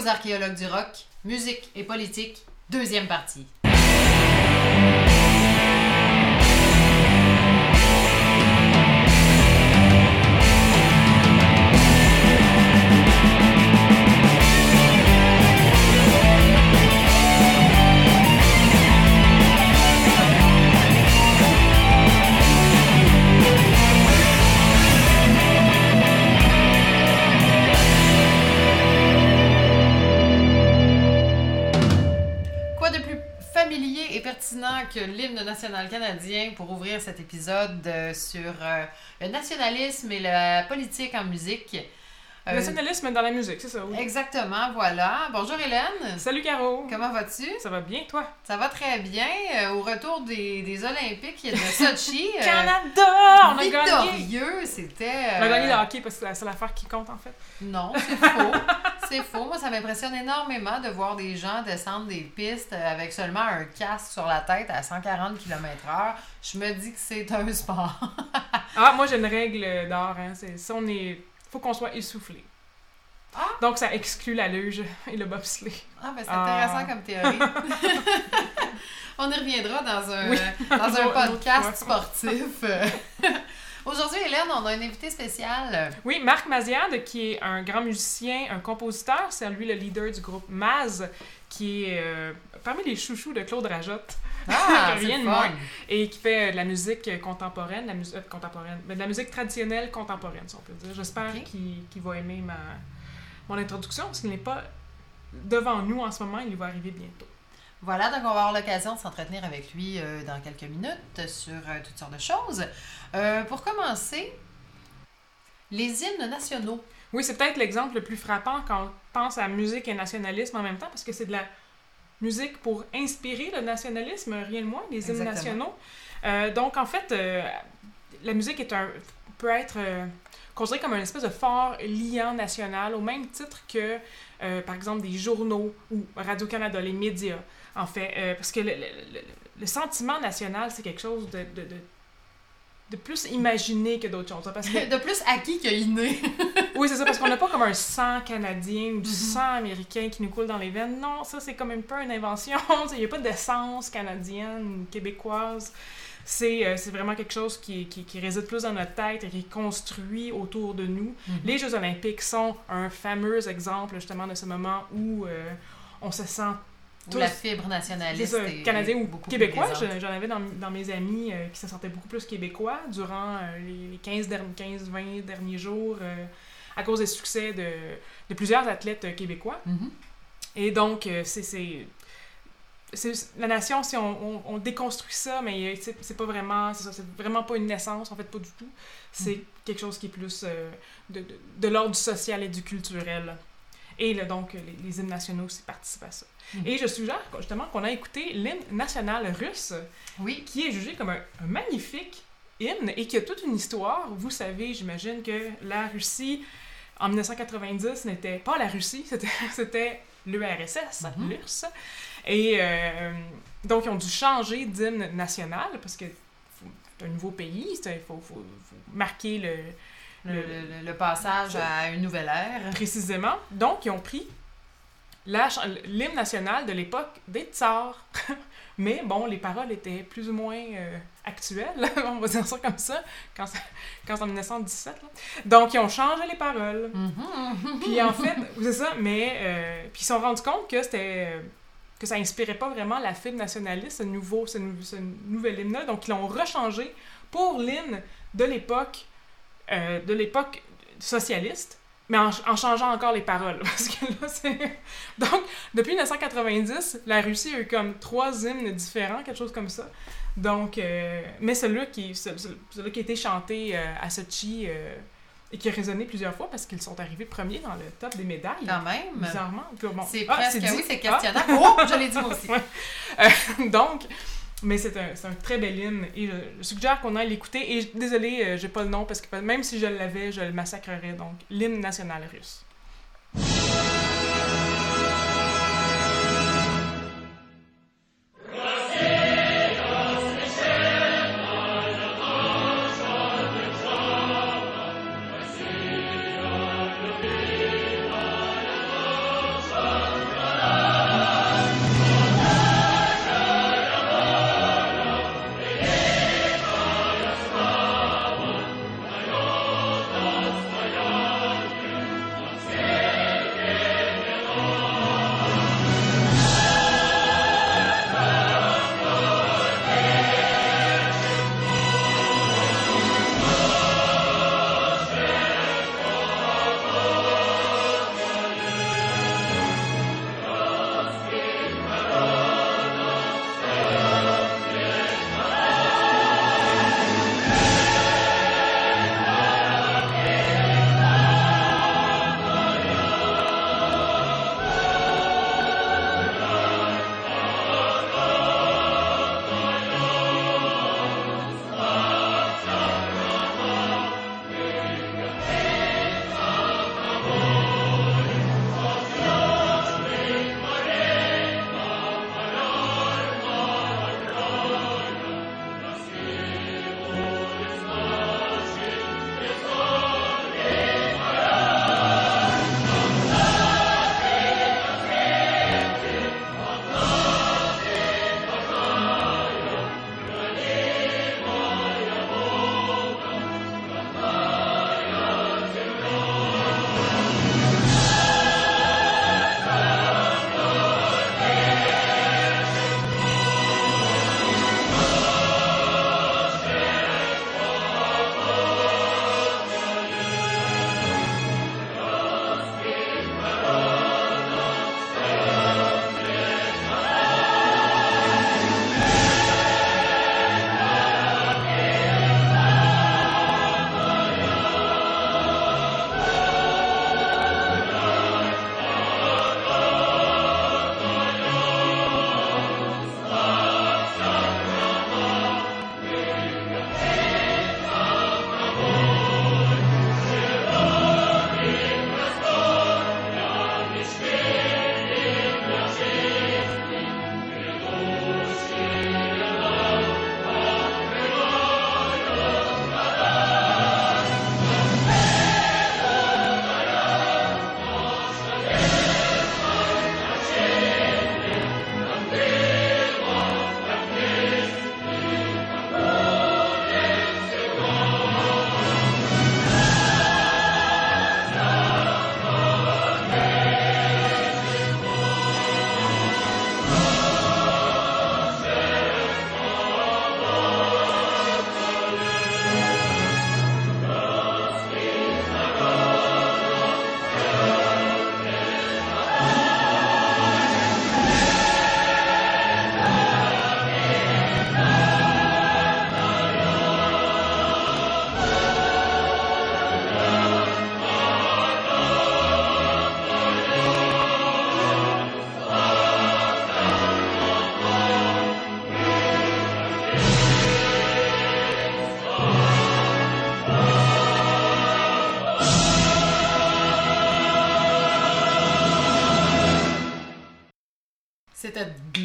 archéologues du rock, musique et politique, deuxième partie. Que l'hymne national canadien pour ouvrir cet épisode sur le nationalisme et la politique en musique. Le nationalisme dans la musique, c'est ça, oui. Exactement, voilà. Bonjour Hélène. Salut Caro. Comment vas-tu? Ça va bien, toi? Ça va très bien. Au retour des Olympiques de Sochi. Canada! On a victorieux, c'était... On a gagné le hockey parce que c'est la seule affaire qui compte, en fait. Non, c'est faux. C'est faux. Moi, ça m'impressionne énormément de voir des gens descendre des pistes avec seulement un casque sur la tête à 140 km/h. Je me dis que c'est un sport. Moi, j'ai une règle d'or. Hein. Faut qu'on soit essoufflé. Ah. Donc, ça exclut la luge et le bobsleigh. Ah, ben c'est intéressant comme théorie. On y reviendra dans un podcast sportif. Aujourd'hui, Hélène, on a un invité spécial. Oui, Marc Maziad, qui est un grand musicien, un compositeur. C'est lui le leader du groupe Maz, qui est parmi les chouchous de Claude Rajotte. Ah, rien de moins. Et qui fait de la musique contemporaine, mais de la musique traditionnelle contemporaine, si on peut dire. J'espère qu'il va aimer mon introduction, parce qu'il n'est pas devant nous en ce moment, il va arriver bientôt. Voilà, donc on va avoir l'occasion de s'entretenir avec lui dans quelques minutes sur toutes sortes de choses. Pour commencer, les hymnes nationaux. Oui, c'est peut-être l'exemple le plus frappant quand on pense à musique et nationalisme en même temps, parce que c'est de la musique pour inspirer le nationalisme, rien de moins, les hymnes nationaux. Donc, en fait, la musique peut être considérée comme une espèce de fort liant national, au même titre que, par exemple, des journaux ou Radio-Canada, les médias, en fait. Parce que le sentiment national, c'est quelque chose de plus imaginé que d'autres choses. Parce que... de plus acquis que inné. Oui, c'est ça, parce qu'on n'a pas comme un sang canadien ou du sang américain qui nous coule dans les veines. Non, ça, c'est comme un peu une invention. Il n'y a pas d'essence canadienne, québécoise. C'est vraiment quelque chose qui réside plus dans notre tête et qui est construit autour de nous. Les Jeux olympiques sont un fameux exemple, justement, de ce moment où on se sent tous... Où la fibre nationaliste est canadien ou québécois. J'en avais dans mes amis qui se sentaient beaucoup plus québécois durant les 15-20 derniers jours à cause des succès de plusieurs athlètes québécois. Et donc, c'est la nation, si on déconstruit ça, mais c'est pas vraiment, c'est vraiment pas une naissance, en fait, pas du tout. C'est quelque chose qui est plus de l'ordre du social et du culturel. Et là, donc, les hymnes nationaux aussi participent à ça. Et je suggère justement qu'on a écouté l'hymne national russe, qui est jugé comme un magnifique hymne et qui a toute une histoire. Vous savez, j'imagine que la Russie, en 1990, n'était pas la Russie, c'était l'URSS, l'URSS. Et donc, ils ont dû changer d'hymne national parce que c'est un nouveau pays, il faut marquer le passage à une nouvelle ère. Précisément. Donc, ils ont pris l'hymne national de l'époque des tsars. Mais bon, les paroles étaient plus ou moins actuelles, on va dire ça comme ça, quand c'est en 1917. Là. Donc, ils ont changé les paroles. Puis en fait, c'est ça, mais puis ils se sont rendus compte que que ça inspirait pas vraiment la fibre nationaliste, ce nouvel hymne-là. Donc, ils l'ont rechangé pour l'hymne de l'époque socialiste, mais en changeant encore les paroles. Parce que là, c'est... Donc, depuis 1990, la Russie a eu comme 3 hymnes différents, quelque chose comme ça. Donc, mais celui-là qui a été chanté à Sochi et qui a résonné plusieurs fois parce qu'ils sont arrivés premiers dans le top des médailles. Quand même. Bizarrement. Puis, bon, c'est presque, c'est questionnable. Oh, je l'ai dit moi aussi. Donc, mais c'est un très bel hymne et je suggère qu'on aille l'écouter. Et désolé, j'ai pas le nom parce que même si je l'avais, je le massacrerais. Donc, l'hymne national russe.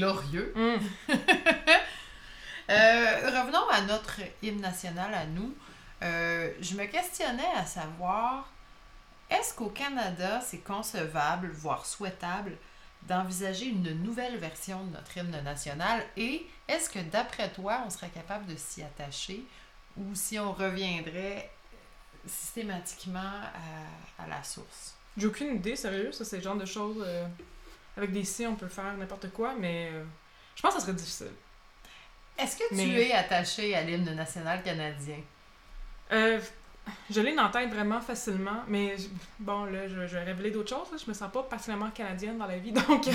glorieux. Revenons à notre hymne national à nous. Je me questionnais à savoir, est-ce qu'au Canada, c'est concevable, voire souhaitable, d'envisager une nouvelle version de notre hymne national? Et est-ce que, d'après toi, on serait capable de s'y attacher ou si on reviendrait systématiquement à la source? J'ai aucune idée, sérieux. Ça, c'est le genre de choses... avec des si, on peut faire n'importe quoi, mais je pense que ça serait difficile. Est-ce que tu es attaché à l'hymne national canadien? Je l'ai dans la tête vraiment facilement, mais bon, là, je vais révéler d'autres choses. Là. Je me sens pas particulièrement canadienne dans la vie, donc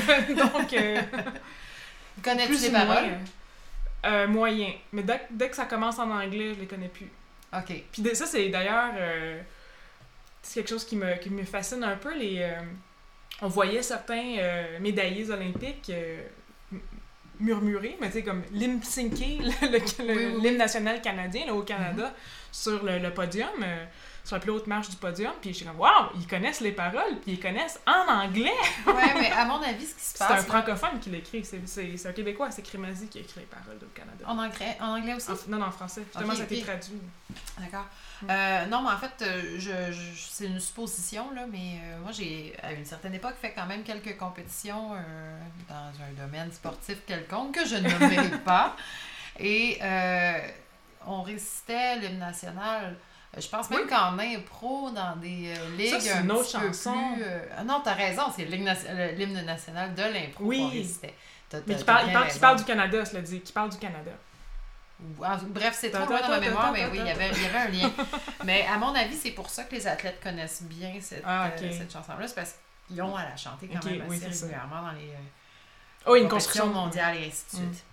connais-tu les paroles? Moyen. Mais dès que ça commence en anglais, je les connais plus. OK. Puis ça, c'est d'ailleurs... c'est quelque chose qui me fascine un peu. On voyait certains médaillés olympiques murmurer, mais tu sais, comme lip-syncer l'hymne national canadien là, au Canada sur le podium, sur la plus haute marche du podium, puis je suis comme, waouh, ils connaissent les paroles, puis ils connaissent en anglais! Ouais, mais à mon avis, ce qui se passe... C'est un francophone qui l'écrit, c'est un Québécois, c'est Crémazie qui a écrit les paroles au Canada. En anglais aussi? Non, en français. Justement, ça a été traduit. D'accord. Non, mais en fait, c'est une supposition, là, mais moi, j'ai, à une certaine époque, fait quand même quelques compétitions dans un domaine sportif quelconque que je ne nommerai pas. Et on récitait l'hymne national, je pense même qu'en impro, dans des ligues ça, c'est une autre chanson. Non, t'as raison, c'est l'hymne national de l'impro qu'on récitait. Mais qui parle du Canada, cela dit, qui parle du Canada. Bref, c'est trop loin dans ma mémoire, mais oui, il y avait un lien. Mais à mon avis, c'est pour ça que les athlètes connaissent bien cette chanson-là. C'est parce qu'ils ont à la chanter quand même assez régulièrement dans les une construction mondiale et ainsi de suite.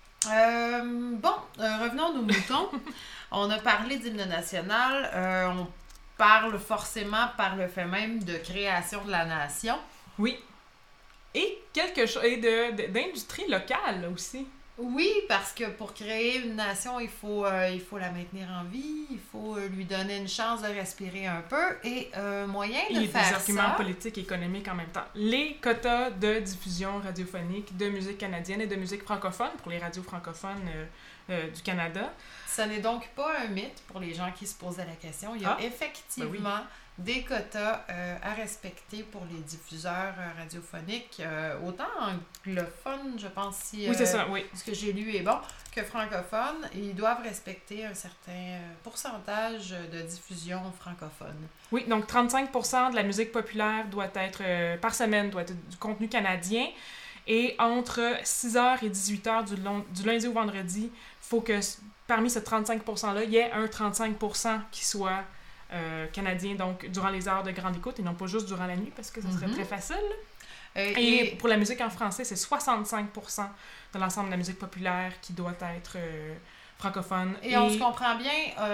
Revenons à nos moutons. On a parlé d'hymne national. On parle forcément par le fait même de création de la nation. Oui. Et quelque chose d'industrie locale aussi. Oui, parce que pour créer une nation, il faut la maintenir en vie, il faut lui donner une chance de respirer un peu et moyen de faire ça... Il y a des arguments politiques et économiques en même temps. Les quotas de diffusion radiophonique de musique canadienne et de musique francophone pour les radios francophones du Canada. Ce n'est donc pas un mythe pour les gens qui se posaient la question. Il y a effectivement des quotas à respecter pour les diffuseurs radiophoniques, autant anglophones, je pense, si c'est ça, oui. Ce que j'ai lu est bon, que francophones. Ils doivent respecter un certain pourcentage de diffusion francophone. Oui, donc 35% de la musique populaire doit être, par semaine, doit être du contenu canadien. Et entre 6h et 18h du lundi au vendredi, il faut que parmi ce 35%-là, il y ait un 35% qui soit canadien, donc durant les heures de grande écoute et non pas juste durant la nuit, parce que ça serait très facile. Et pour la musique en français, c'est 65% de l'ensemble de la musique populaire qui doit être francophone. Et on se comprend bien...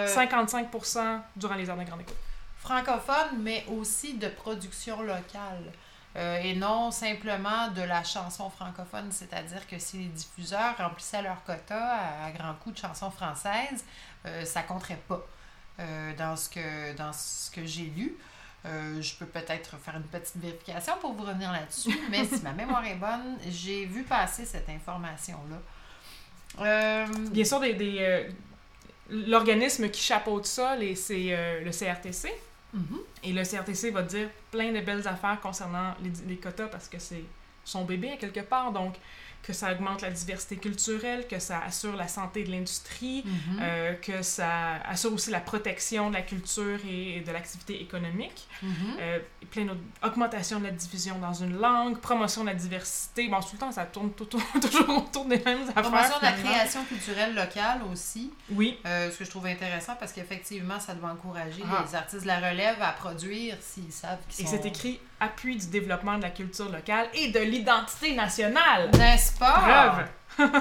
55% durant les heures de grande écoute. Francophone, mais aussi de production locale. Et non simplement de la chanson francophone, c'est-à-dire que si les diffuseurs remplissaient leur quota à grands coups de chansons françaises, ça compterait pas dans ce que j'ai lu. Je peux peut-être faire une petite vérification pour vous revenir là-dessus, mais si ma mémoire est bonne, j'ai vu passer cette information-là. Bien sûr, l'organisme qui chapeaute ça, c'est le CRTC. Et le CRTC va dire plein de belles affaires concernant les quotas parce que c'est son bébé à quelque part, donc que ça augmente la diversité culturelle, que ça assure la santé de l'industrie, que ça assure aussi la protection de la culture et de l'activité économique, plein d'autres, augmentation de la diffusion dans une langue, promotion de la diversité, bon, tout le temps ça tourne toujours autour des mêmes affaires. Promotion de la création culturelle locale aussi, oui. Ce que je trouve intéressant parce qu'effectivement ça doit encourager les artistes de la relève à produire s'ils savent qu'ils sont... Et c'est écrit « Appui du développement de la culture locale et de l'identité nationale ». N'est-ce pas? Preuve!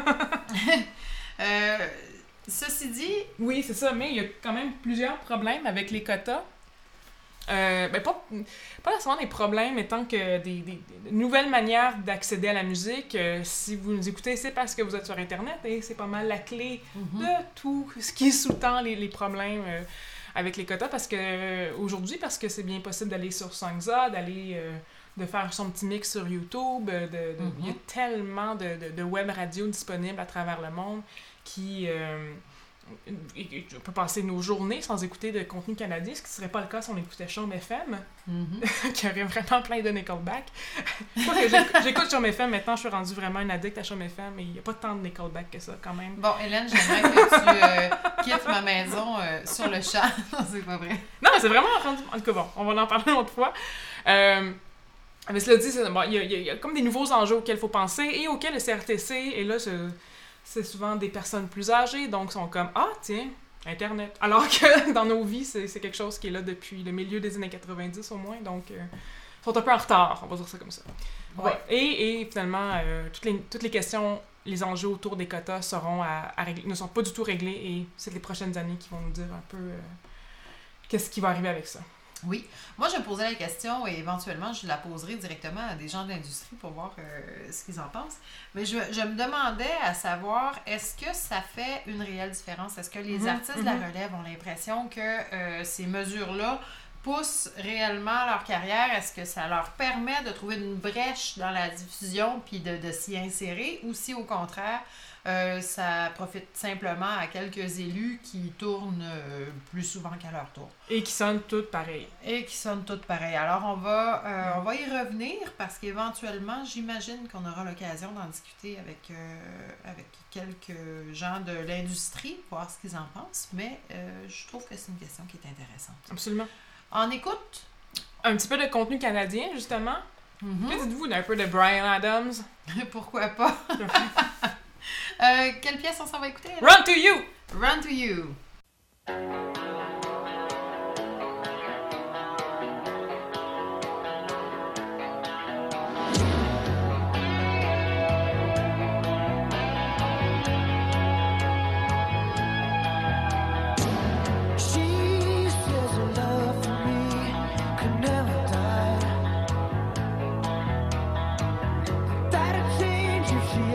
Ceci dit... Oui, c'est ça, mais il y a quand même plusieurs problèmes avec les quotas. Pas nécessairement des problèmes, étant que des nouvelles manières d'accéder à la musique. Si vous nous écoutez, c'est parce que vous êtes sur Internet et c'est pas mal la clé de tout ce qui sous-tend les problèmes avec les quotas. Aujourd'hui, parce que c'est bien possible d'aller sur Songza, d'aller de faire son petit mix sur YouTube. Il y a tellement de web radio disponibles à travers le monde qui... on peut passer nos journées sans écouter de contenu canadien, ce qui serait pas le cas si on écoutait Chaume FM, qui aurait vraiment plein de Nickelback. J'écoute Chaume FM, maintenant je suis rendue vraiment une addict à Chaume FM, mais il n'y a pas tant de Nickelback que ça quand même. Bon, Hélène, j'aimerais que tu quittes ma maison sur le champ. C'est pas vrai. Non, mais c'est vraiment rendu... En tout cas, bon, on va en parler une autre fois. Mais cela dit, il y a comme des nouveaux enjeux auxquels il faut penser et auxquels le CRTC, et là, c'est souvent des personnes plus âgées, donc sont comme « Ah, tiens, Internet! » Alors que dans nos vies, c'est quelque chose qui est là depuis le milieu des années 90 au moins, donc ils sont un peu en retard, on va dire ça comme ça. Ouais. Et finalement, toutes les questions, les enjeux autour des quotas seront à régler, ne sont pas du tout réglés, et c'est les prochaines années qui vont nous dire un peu qu'est-ce qui va arriver avec ça. Oui. Moi, je me posais la question et éventuellement, je la poserai directement à des gens de l'industrie pour voir ce qu'ils en pensent. Mais je me demandais à savoir, est-ce que ça fait une réelle différence? Est-ce que les artistes de la relève ont l'impression que ces mesures-là poussent réellement leur carrière? Est-ce que ça leur permet de trouver une brèche dans la diffusion puis de s'y insérer? Ou si, au contraire, ça profite simplement à quelques élus qui tournent plus souvent qu'à leur tour. Et qui sonnent toutes pareilles. Alors, on va y revenir parce qu'éventuellement, j'imagine qu'on aura l'occasion d'en discuter avec quelques gens de l'industrie, voir ce qu'ils en pensent, mais je trouve que c'est une question qui est intéressante. Absolument. On écoute un petit peu de contenu canadien, justement. Que dites-vous d'un peu de Bryan Adams? Pourquoi pas? Quelle pièce on s'en va écouter? Run to You! Run to You!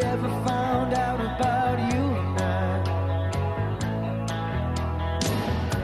Found out about you and I.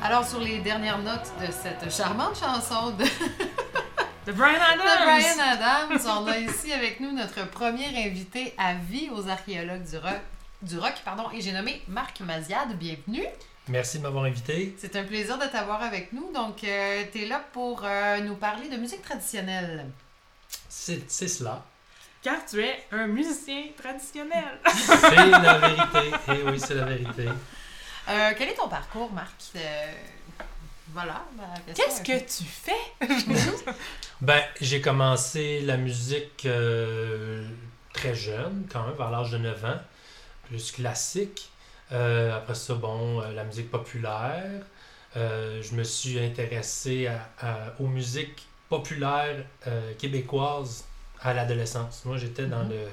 Alors, sur les dernières notes de cette charmante chanson de Bryan Adams, on a ici avec nous notre premier invité à vie aux archéologues du rock, et j'ai nommé Marc Maziad. Bienvenue. Merci de m'avoir invité. C'est un plaisir de t'avoir avec nous. Donc, tu es là pour nous parler de musique traditionnelle. C'est cela. Car tu es un musicien traditionnel. C'est la vérité. Eh oui, c'est la vérité. Quel est ton parcours, Marc? Voilà. Qu'est-ce que tu fais? J'ai commencé la musique très jeune, quand même, vers l'âge de 9 ans, plus classique. Après ça, la musique populaire. Je me suis intéressé aux musiques populaires québécoises à l'adolescence. Moi, j'étais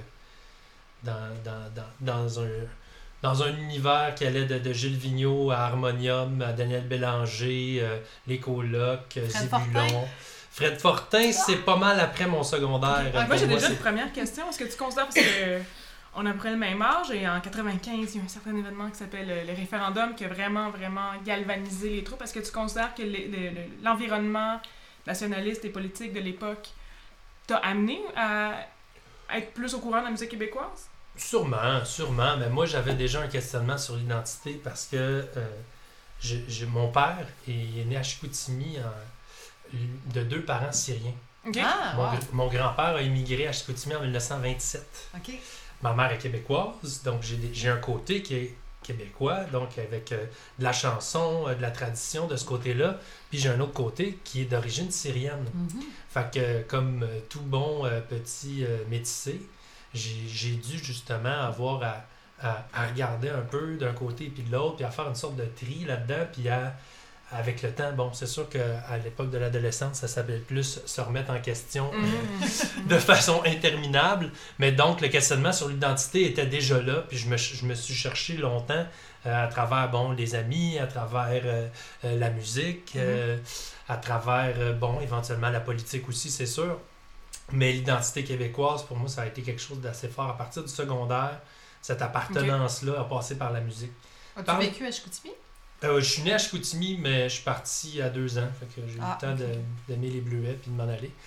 dans un univers qui allait de Gilles Vigneault à Harmonium, à Daniel Bélanger, les colocs, Zébulon. Fred Fortin, c'est pas mal après mon secondaire. Moi, j'ai déjà une première question. Est-ce que tu considères, parce que on a à peu près le même âge, et en 95, il y a un certain événement qui s'appelle le référendum qui a vraiment, vraiment galvanisé les troupes. Est-ce que tu considères que l'environnement nationaliste et politique de l'époque t'a amené à être plus au courant de la musique québécoise? Sûrement. Mais moi, j'avais déjà un questionnement sur l'identité parce que mon père est né à Chicoutimi de 2 parents syriens. Okay. Mon grand-père a immigré à Chicoutimi en 1927. Okay. Ma mère est québécoise, donc j'ai un côté qui est québécois, donc avec de la chanson, de la tradition de ce côté-là. Puis j'ai un autre côté qui est d'origine syrienne. Mm-hmm. Fait que comme tout bon petit métissé, j'ai dû justement avoir à regarder un peu d'un côté puis de l'autre, puis à faire une sorte de tri là-dedans, puis avec le temps, c'est sûr qu'à l'époque de l'adolescence, ça s'appelait plus se remettre en question de façon interminable. Mais donc, le questionnement sur l'identité était déjà là. Puis je me suis cherché longtemps à travers les amis, à travers la musique, à travers, éventuellement la politique aussi, c'est sûr. Mais l'identité québécoise, pour moi, ça a été quelque chose d'assez fort. À partir du secondaire, cette appartenance-là a passé par la musique. As-tu vécu à Chicoutimi? Je suis né à Chicoutimi, mais je suis parti à 2 ans. Fait que j'ai eu le temps d'aimer les bleuets puis de m'en aller.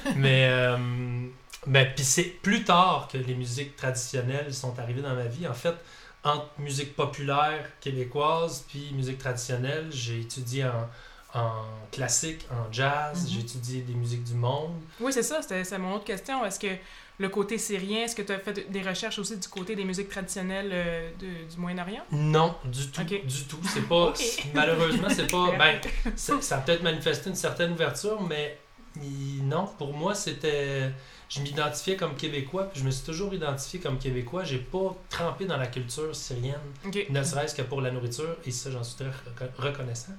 mais puis c'est plus tard que les musiques traditionnelles sont arrivées dans ma vie. En fait, entre musique populaire québécoise puis musique traditionnelle, j'ai étudié en classique, en jazz, j'ai étudié des musiques du monde. Oui, c'est ça, c'est mon autre question. Est-ce que le côté syrien, est-ce que tu as fait des recherches aussi du côté des musiques traditionnelles du Moyen-Orient? Non, du tout. Okay. Du tout. C'est pas, malheureusement, c'est pas... ça a peut-être manifesté une certaine ouverture, mais non, pour moi, c'était... Je m'identifiais comme Québécois, puis je me suis toujours identifié comme Québécois. J'ai pas trempé dans la culture syrienne, ne serait-ce que pour la nourriture, et ça, j'en suis très reconnaissant.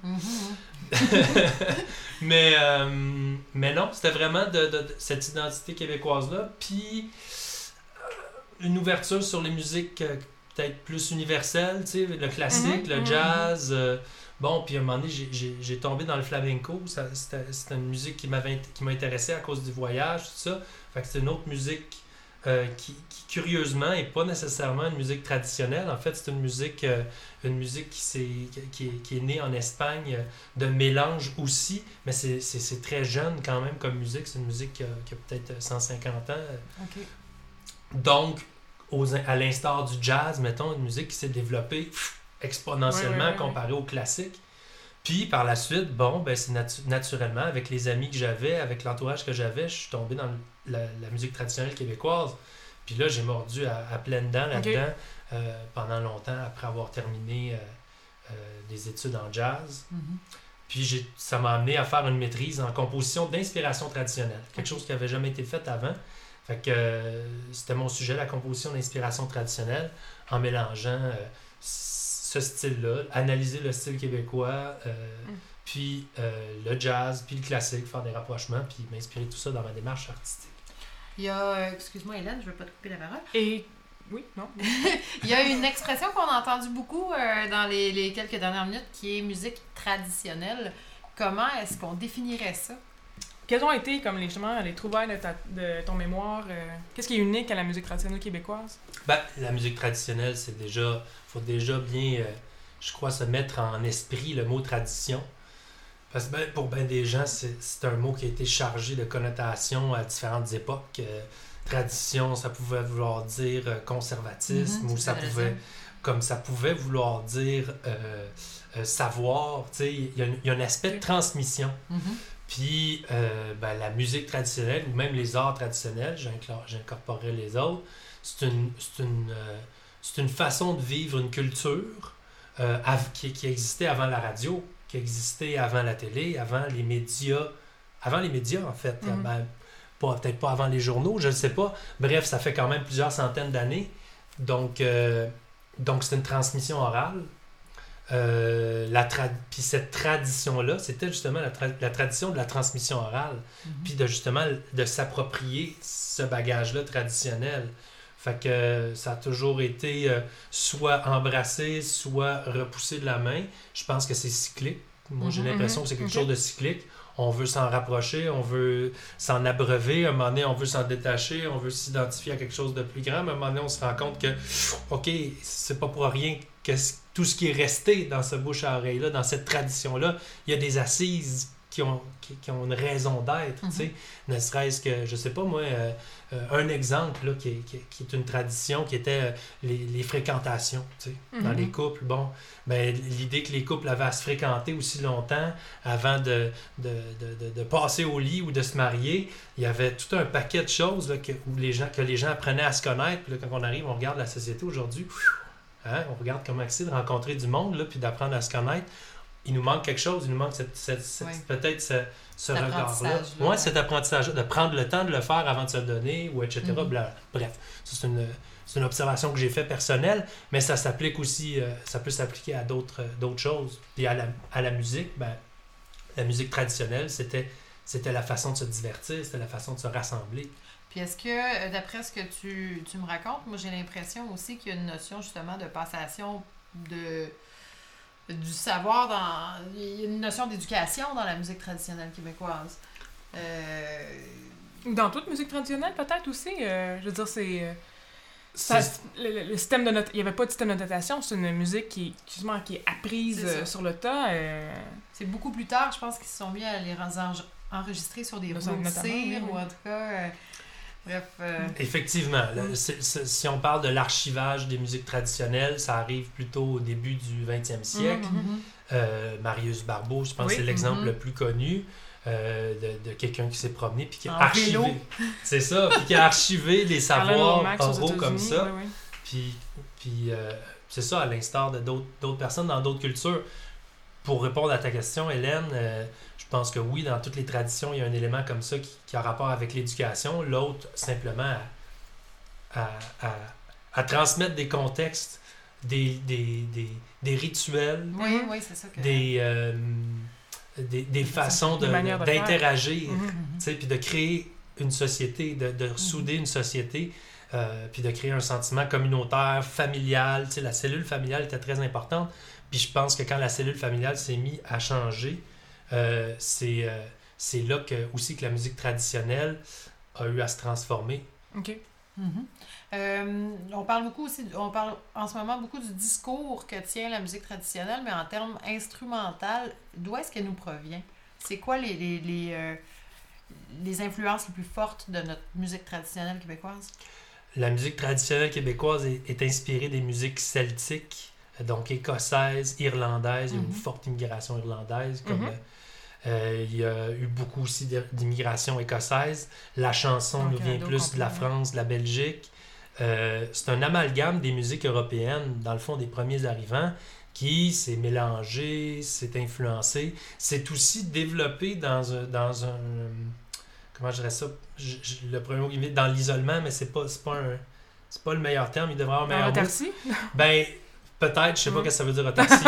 Mais non, c'était vraiment de cette identité québécoise-là, puis une ouverture sur les musiques peut-être plus universelles, tu sais, le classique, le jazz... puis à un moment donné, j'ai tombé dans le flamenco. C'était une musique qui m'a intéressé à cause du voyage, tout ça. Fait que c'est une autre musique qui, curieusement, n'est pas nécessairement une musique traditionnelle. En fait, c'est une musique qui est née en Espagne de mélange aussi, mais c'est très jeune quand même comme musique. C'est une musique qui a peut-être 150 ans. Okay. Donc, à l'instar du jazz, mettons, une musique qui s'est développée exponentiellement comparé au classique. Puis par la suite, c'est naturellement, avec les amis que j'avais, avec l'entourage que j'avais, je suis tombé dans la musique traditionnelle québécoise. Puis là, j'ai mordu à pleines dents là-dedans pendant longtemps, après avoir terminé des études en jazz. Puis ça m'a amené à faire une maîtrise en composition d'inspiration traditionnelle, quelque chose qui n'avait jamais été fait avant. Fait que c'était mon sujet, la composition d'inspiration traditionnelle, en mélangeant ce style-là, analyser le style québécois, puis le jazz, puis le classique, faire des rapprochements, puis m'inspirer de tout ça dans ma démarche artistique. Il y a, excuse-moi Hélène, je ne veux pas te couper la parole. Et oui, non. Il y a une expression qu'on a entendue beaucoup dans les quelques dernières minutes qui est musique traditionnelle. Comment est-ce qu'on définirait ça? Quelles ont été, comme justement, les trouvailles de ton mémoire? Qu'est-ce qui est unique à la musique traditionnelle québécoise? La musique traditionnelle, faut déjà bien je crois, se mettre en esprit le mot tradition. Parce que pour bien des gens, c'est un mot qui a été chargé de connotations à différentes époques. Tradition, ça pouvait vouloir dire conservatisme, ou ça pouvait vouloir dire savoir. Il y a un aspect de transmission. Puis la musique traditionnelle, ou même les arts traditionnels, j'incorporerai les autres, c'est une façon de vivre une culture qui existait avant la radio, qui existait avant la télé, avant les médias en fait. Peut-être pas avant les journaux, je ne sais pas. Bref, ça fait quand même plusieurs centaines d'années. Donc c'est une transmission orale. Puis cette tradition-là, c'était justement la tradition de la transmission orale. Puis de s'approprier ce bagage-là traditionnel. Fait que ça a toujours été soit embrassé, soit repoussé de la main. Je pense que c'est cyclique. Moi, j'ai l'impression que c'est quelque chose de cyclique. On veut s'en rapprocher, on veut s'en abreuver. À un moment donné, on veut s'en détacher, on veut s'identifier à quelque chose de plus grand. Mais à un moment donné, on se rend compte que, OK, c'est pas pour rien que tout ce qui est resté dans ce bouche à oreille-là, dans cette tradition-là, il y a des assises qui ont une raison d'être, tu sais. Ne serait-ce que, je sais pas moi, un exemple là, qui est une tradition qui était les fréquentations, tu sais, dans les couples. Bon, ben, l'idée que les couples avaient à se fréquenter aussi longtemps avant de passer au lit ou de se marier, il y avait tout un paquet de choses là, que les gens apprenaient à se connaître. Puis là, quand on arrive, on regarde la société aujourd'hui, on regarde comment c'est de rencontrer du monde, là, puis d'apprendre à se connaître. Il nous manque quelque chose, il nous manque peut-être ce regard-là. Oui, cet apprentissage, de prendre le temps de le faire avant de se donner, ou etc. Bref, ça, c'est une observation que j'ai faite personnelle, mais ça s'applique aussi, ça peut s'appliquer à d'autres choses. Puis à la musique, la musique traditionnelle, c'était la façon de se divertir, c'était la façon de se rassembler. Puis est-ce que, d'après ce que tu me racontes, moi j'ai l'impression aussi qu'il y a une notion justement de passation du savoir il y a une notion d'éducation dans la musique traditionnelle québécoise. Dans toute musique traditionnelle, peut-être aussi. Je veux dire, c'est le système de il n'y avait pas de système de notation, c'est une musique qui est apprise sur le tas. C'est beaucoup plus tard, je pense qu'ils se sont mis à les enregistrer sur des rouleaux de cire, ou en tout cas... Bref. Effectivement. Si on parle de l'archivage des musiques traditionnelles, ça arrive plutôt au début du 20e siècle. Marius Barbeau, je pense que c'est l'exemple le plus connu de quelqu'un qui s'est promené puis qui a archivé. C'est ça, puis qui a archivé les savoirs oraux comme ça. Puis c'est ça, à l'instar de d'autres personnes dans d'autres cultures. Pour répondre à ta question, Hélène, je pense que oui, dans toutes les traditions, il y a un élément comme ça qui a rapport avec l'éducation. L'autre, simplement, à transmettre des contextes, des rituels, c'est ça des façons d'interagir, puis de créer une société, de souder une société, puis de créer un sentiment communautaire, familial. La cellule familiale était très importante. Puis je pense que quand la cellule familiale s'est mise à changer, c'est là aussi que la musique traditionnelle a eu à se transformer. OK. On parle en ce moment beaucoup du discours que tient la musique traditionnelle, mais en termes instrumentaux, d'où est-ce qu'elle nous provient? C'est quoi les influences les plus fortes de notre musique traditionnelle québécoise? La musique traditionnelle québécoise est inspirée des musiques celtiques, donc écossaise, irlandaise. Il y a une forte immigration irlandaise, comme il y a eu beaucoup aussi d'immigration écossaise. La chanson nous vient plus de la France, de la Belgique. C'est un amalgame des musiques européennes, dans le fond, des premiers arrivants, qui s'est mélangé, s'est influencé. C'est aussi développé dans un comment je dirais ça? Le premier mot qui vient dans l'isolement, mais c'est pas le meilleur terme. Il devrait avoir un meilleur mot. Autarcie? Ben, peut-être, je sais pas ce que ça veut dire autarcie.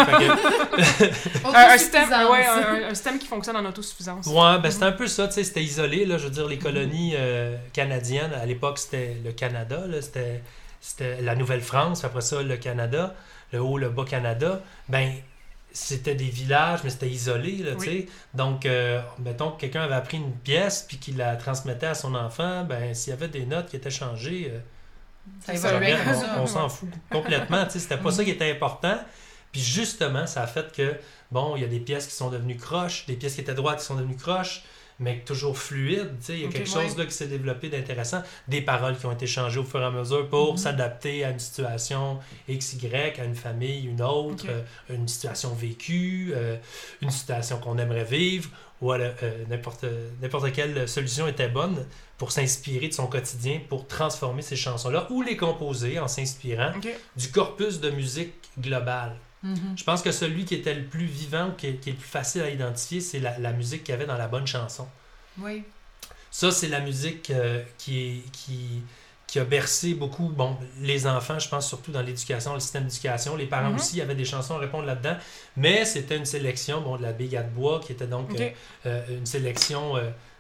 Un système qui fonctionne en autosuffisance. Ouais, ben c'est un peu ça, tu sais, c'était isolé, là, je veux dire, les colonies canadiennes, à l'époque, c'était le Canada, là, c'était la Nouvelle-France, après ça, le Canada, le Haut, le Bas-Canada, ben, c'était des villages, mais c'était isolé, là, tu sais. Donc, mettons que quelqu'un avait appris une pièce, puis qu'il la transmettait à son enfant, ben, s'il y avait des notes qui étaient changées... on s'en fout complètement. C'était pas ça qui était important. Puis justement, ça a fait que, bon, il y a des pièces qui sont devenues croches, des pièces qui étaient droites qui sont devenues croches, mais toujours fluides. Il y a quelque chose là, qui s'est développé d'intéressant. Des paroles qui ont été changées au fur et à mesure pour s'adapter à une situation X, Y, à une famille, une autre, une situation vécue, une situation qu'on aimerait vivre, ou n'importe quelle solution était bonne pour s'inspirer de son quotidien, pour transformer ces chansons-là, ou les composer en s'inspirant du corpus de musique globale. Je pense que celui qui était le plus vivant, qui est le plus facile à identifier, c'est la musique qu'il y avait dans la bonne chanson. Oui. Ça, c'est la musique qui a bercé beaucoup, bon, les enfants, je pense surtout dans l'éducation, le système d'éducation. Les parents aussi avaient des chansons à répondre là-dedans, mais c'était une sélection, bon, de la Big de bois, qui était donc une sélection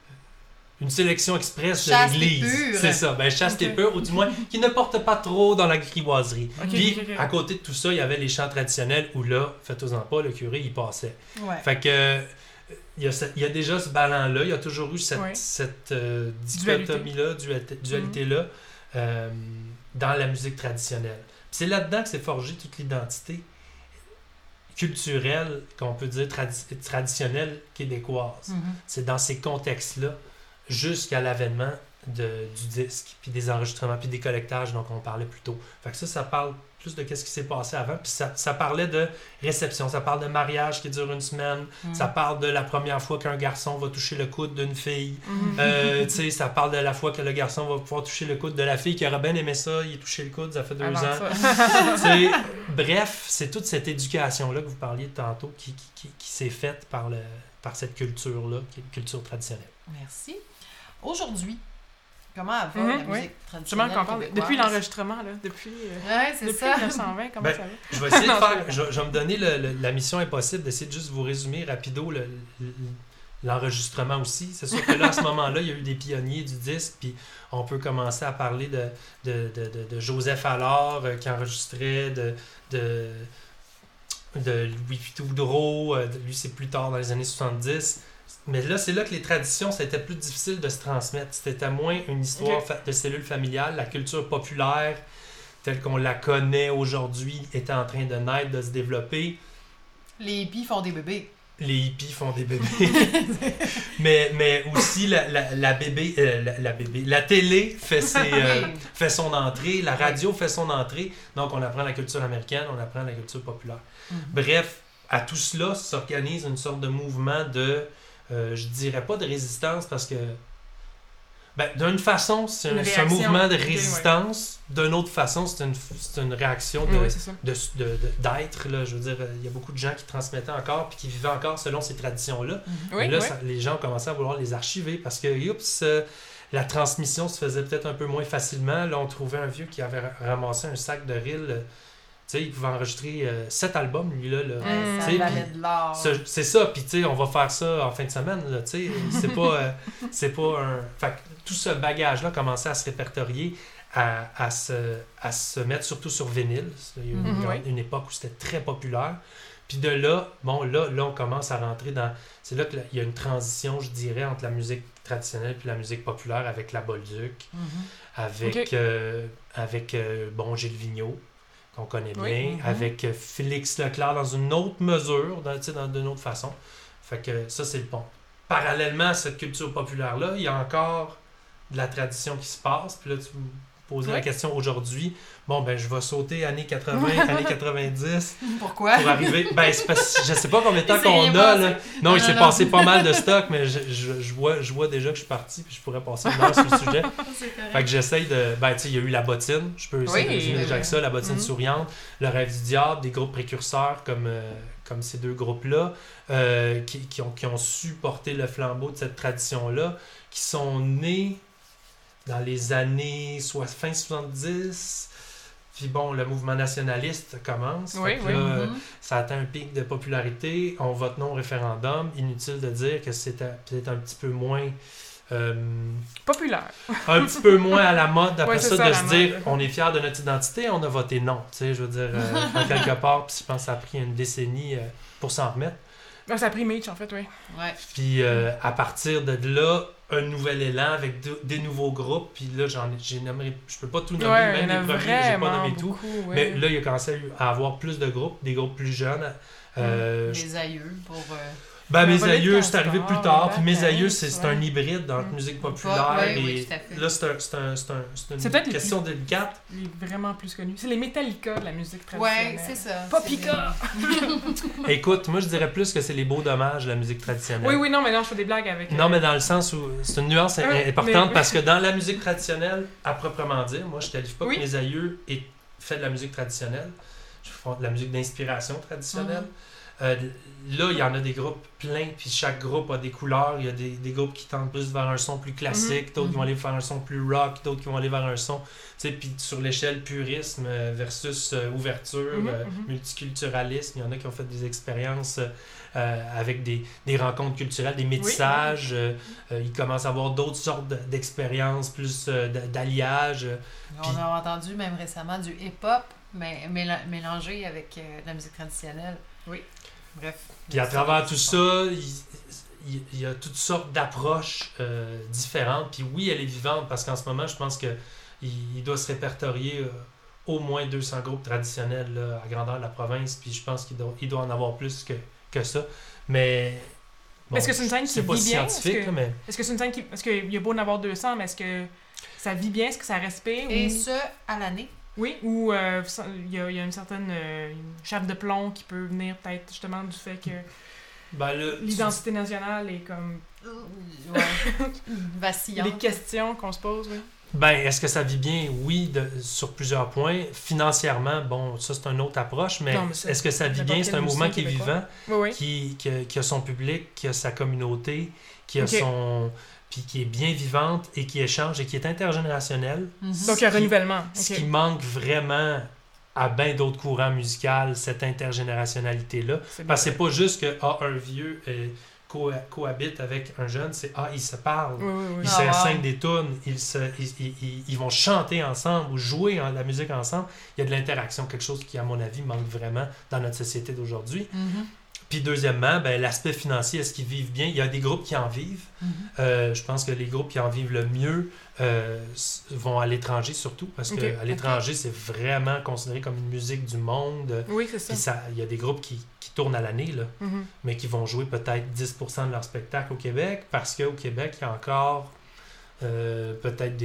express de l'Église. C'est ça, chaste et pure, ou du moins qui ne porte pas trop dans la grivoiserie. Puis, à côté de tout ça, il y avait les chants traditionnels où là, faites-en pas, le curé, il passait. Ouais. Fait que, il y a déjà ce ballon-là, il y a toujours eu cette dichotomie-là, dualité-là, dans la musique traditionnelle. Puis c'est là-dedans que s'est forgée toute l'identité culturelle, qu'on peut dire traditionnelle québécoise. C'est dans ces contextes-là, jusqu'à l'avènement du disque, puis des enregistrements, puis des collectages dont on parlait plus tôt. Fait que ça parle plus de ce qui s'est passé avant, puis ça parlait de réception, ça parle de mariage qui dure une semaine, ça parle de la première fois qu'un garçon va toucher le coude d'une fille, ça parle de la fois que le garçon va pouvoir toucher le coude de la fille qui aurait bien aimé ça, il a touché le coude, ça fait 2 ans. Bref, c'est toute cette éducation-là que vous parliez tantôt qui s'est faite par cette culture-là, qui est une culture traditionnelle. Merci. Aujourd'hui, comment va la musique traditionnelle québécoise? Depuis l'enregistrement, là, depuis ça. 1920, comment ça va? Je vais essayer de faire... Je vais me donner la mission impossible d'essayer de juste vous résumer rapido l'enregistrement aussi. C'est sûr que là, à ce moment-là, il y a eu des pionniers du disque, puis on peut commencer à parler de Joseph Allard qui enregistrait, de Louis Toudreau, lui c'est plus tard dans les années 70. Mais là, c'est là que les traditions, c'était plus difficile de se transmettre. C'était moins une histoire de cellule familiale. La culture populaire, telle qu'on la connaît aujourd'hui, était en train de naître, de se développer. Les hippies font des bébés. Les hippies font des bébés. mais aussi la télé fait son entrée, la radio fait son entrée. Donc, on apprend la culture américaine, on apprend la culture populaire. Bref, à tout cela s'organise une sorte de mouvement de... je dirais pas de résistance parce que d'une façon c'est un mouvement de résistance, d'une autre façon c'est une réaction d'être là. Je veux dire, il y a beaucoup de gens qui transmettaient encore puis qui vivaient encore selon ces traditions là. Les gens ont commencé à vouloir les archiver parce que la transmission se faisait peut-être un peu moins facilement. Là, on trouvait un vieux qui avait ramassé un sac de rilles. Il pouvait enregistrer 7 albums, lui-là. Ça valait de l'or. C'est ça, puis on va faire ça en fin de semaine. Là, c'est pas un... Fait que tout ce bagage-là commençait à se répertorier, à se mettre surtout sur vinyle. Il y a eu une époque où c'était très populaire. Puis de là, là, on commence à rentrer dans... C'est là qu'il y a une transition, je dirais, entre la musique traditionnelle et la musique populaire avec la Bolduc, avec Gilles Vigneault, qu'on connaît bien, avec Félix Leclerc dans une autre mesure, d'une autre façon. Fait que ça, c'est le pont. Parallèlement à cette culture populaire-là, il y a encore de la tradition qui se passe. Puis là, tu me posais la question aujourd'hui. Je vais sauter années 80, années 90. Pourquoi? Pour arriver... c'est parce que je sais pas combien de temps qu'on a. Là. Non, il s'est passé pas mal de stock, mais je vois déjà que je suis parti puis je pourrais passer une heure sur le sujet. Fait que j'essaye de... il y a eu la bottine. Je peux essayer de résumer déjà que ça. La bottine souriante, le rêve du diable, des groupes précurseurs comme ces deux groupes-là qui ont su porter le flambeau de cette tradition-là, qui sont nés dans les années fin 70... Puis le mouvement nationaliste commence. Ça atteint un pic de popularité. On vote non au référendum. Inutile de dire que c'était peut-être un petit peu moins... populaire. Un petit peu moins à la mode, après ça, de se dire on est fiers de notre identité, on a voté non. Je veux dire, en quelque part, puis je pense que ça a pris une décennie pour s'en remettre. Ah, ça a pris Mitch, en fait, oui. Ouais. Puis à partir de là, un nouvel élan avec des nouveaux groupes. Puis là, j'ai nommé, je peux pas tout nommer, Ouais, même les premiers, j'ai pas nommé tout. Ouais. Mais là, il a commencé à avoir plus de groupes, des groupes plus jeunes. Les aïeux pour... Mes aïeux, c'est arrivé plus tard. Puis mes Baptiste, aïeux, c'est un hybride dans la musique populaire. Oui, tout à fait. Là, c'est une question délicate. Les vraiment plus connus. C'est les Metallica de la musique traditionnelle. Ouais, c'est ça. Popica! Écoute, moi, je dirais plus que c'est les beaux dommages de la musique traditionnelle. Oui, non, mais non, je fais des blagues avec... Non, mais dans le sens où c'est une nuance importante parce que dans la musique traditionnelle, à proprement dire, moi, je ne qualifie pas que mes aïeux aient fait de la musique traditionnelle. Je fais de la musique d'inspiration traditionnelle. Là, il y en a des groupes pleins, puis chaque groupe a des couleurs. Il y a des groupes qui tendent plus vers un son plus classique, d'autres qui vont aller vers un son plus rock, d'autres qui vont aller vers un son, tu sais, puis sur l'échelle purisme versus ouverture, multiculturalisme, il y en a qui ont fait des expériences avec des rencontres culturelles, des métissages. Il commence à avoir d'autres sortes d'expériences, plus d'alliage. On a entendu même récemment du hip-hop, mais mélangé avec de la musique traditionnelle. Oui. Bref. Puis à travers tout ça, il y a toutes sortes d'approches différentes. Puis oui, elle est vivante parce qu'en ce moment, je pense qu'il doit se répertorier au moins 200 groupes traditionnels là, à grandeur de la province. Puis je pense qu'il doit en avoir plus que ça. Mais bon, est-ce que c'est une scène qui vit pas bien? scientifique, mais... Est-ce que c'est une scène qui... Est-ce qu'il y a beau en avoir 200, mais est-ce que ça vit bien? Est-ce que ça respire? Et ce, à l'année? Oui, ou il y a une certaine chape de plomb qui peut venir peut-être justement du fait que l'identité nationale est comme... vacillante. Les questions qu'on se pose, oui. Est-ce que ça vit bien? Oui, sur plusieurs points. Financièrement, bon, ça c'est une autre approche, mais est-ce que ça vit bien? C'est un mouvement qui est vivant, qui a son public, qui a sa communauté, qui a son... puis qui est bien vivante et qui échange et qui est intergénérationnelle. Donc, il y a un renouvellement. Ce qui manque vraiment à bien d'autres courants musicaux, cette intergénérationnalité-là. Parce que c'est pas juste que un vieux cohabite avec un jeune, c'est ils se parlent, ils s'enseignent des tunes, ils vont chanter ensemble ou jouer la musique ensemble. Il y a de l'interaction, quelque chose qui, à mon avis, manque vraiment dans notre société d'aujourd'hui. Puis deuxièmement, l'aspect financier, est-ce qu'ils vivent bien? Il y a des groupes qui en vivent. Je pense que les groupes qui en vivent le mieux vont à l'étranger surtout, parce qu'à l'étranger, c'est vraiment considéré comme une musique du monde. Oui, c'est ça. Il y a des groupes qui tournent à l'année, là, mais qui vont jouer peut-être 10% de leur spectacle au Québec, parce qu'au Québec, il y a encore peut-être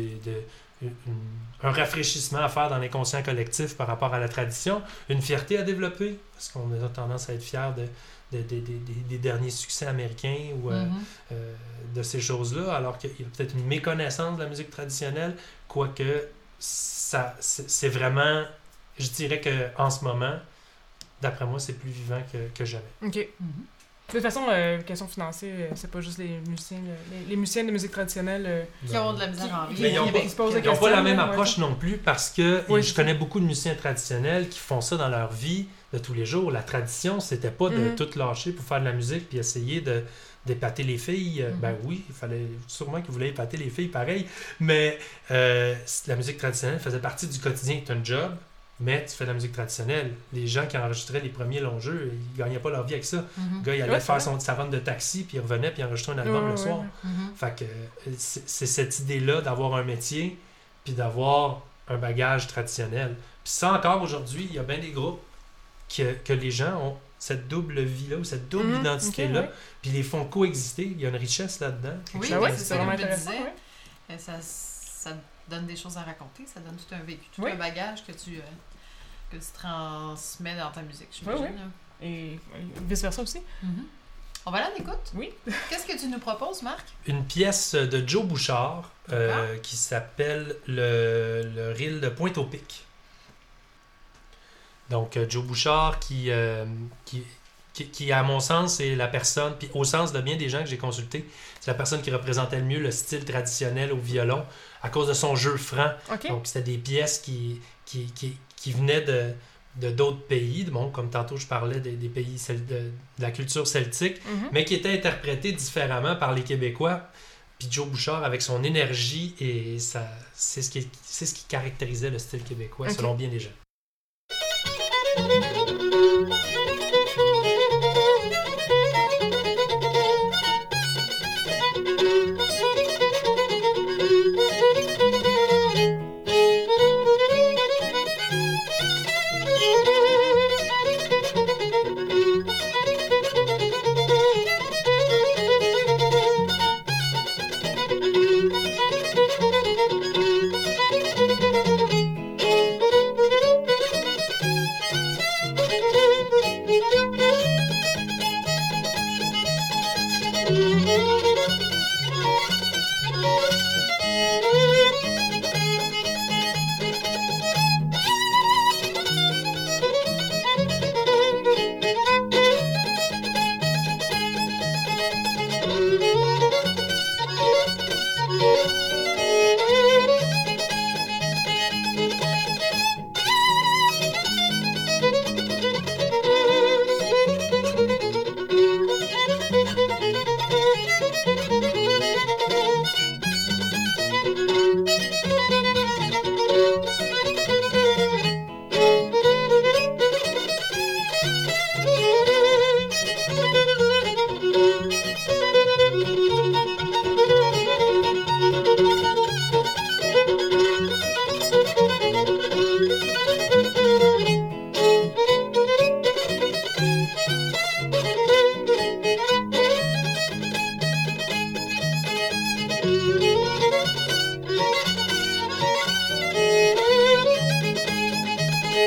un rafraîchissement à faire dans l'inconscient collectif par rapport à la tradition, une fierté à développer, parce qu'on a tendance à être fiers des derniers succès américains ou de ces choses-là, alors qu'il y a peut-être une méconnaissance de la musique traditionnelle, quoique c'est vraiment, je dirais qu'en ce moment, d'après moi, c'est plus vivant que jamais. OK. De toute façon, question financière, c'est pas juste les musiciens de musique traditionnelle qui ont de la misère en vie. Ils n'ont pas la même approche non plus, parce que je connais beaucoup de musiciens traditionnels qui font ça dans leur vie de tous les jours. La tradition, c'était pas de tout lâcher pour faire de la musique puis essayer d'épater les filles. Oui, il fallait sûrement qu'ils voulaient épater les filles pareil, mais la musique traditionnelle faisait partie du quotidien. C'est un job. Mais tu fais de la musique traditionnelle. Les gens qui enregistraient les premiers longs jeux, ils gagnaient pas leur vie avec ça. Le gars, il allait faire sa run de taxi, puis il revenait, puis il enregistrait un album le soir. Fait que c'est cette idée-là d'avoir un métier, puis d'avoir un bagage traditionnel. Puis ça encore, aujourd'hui, il y a bien des groupes que les gens ont cette double vie-là, ou cette double identité-là, puis les font coexister. Il y a une richesse là-dedans. Oui, c'est ça, comme je le disais. Ça donne des choses à raconter, ça donne tout un vécu, tout un bagage que tu transmets dans ta musique, j'imagine. Et vice-versa aussi. On va aller en écoute? Oui. Qu'est-ce que tu nous proposes, Marc? Une pièce de Joe Bouchard qui s'appelle le Reel de Pointe-au-Pic. Donc, Joe Bouchard qui, à mon sens, est la personne, puis au sens de bien des gens que j'ai consultés, c'est la personne qui représentait le mieux le style traditionnel au violon à cause de son jeu franc. Donc, c'était des pièces qui venaient de d'autres pays, comme tantôt je parlais des pays de la culture celtique, mais qui étaient interprétées différemment par les Québécois. Puis Joe Bouchard, avec son énergie, et c'est ce qui caractérisait le style québécois, selon bien des gens.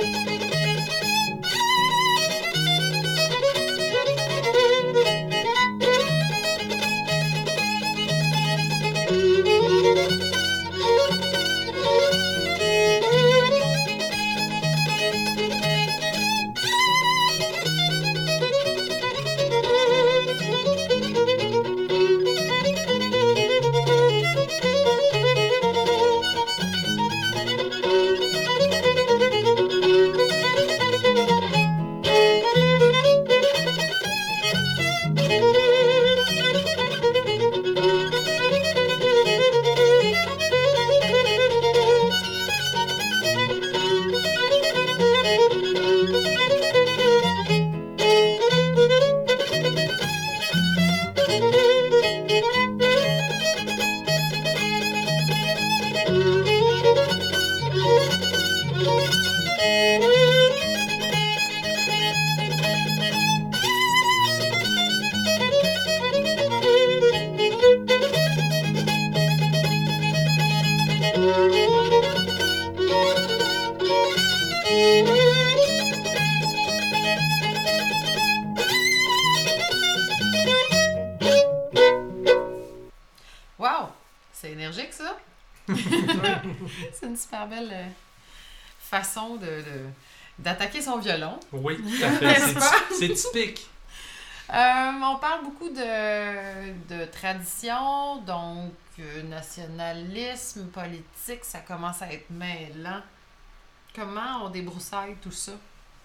Wow! C'est énergique, ça? C'est une super belle façon d'attaquer son violon. Oui, tout à fait. N'est-ce pas? C'est typique. On parle beaucoup de tradition, donc nationalisme, politique, ça commence à être mêlant. Comment on débroussaille tout ça?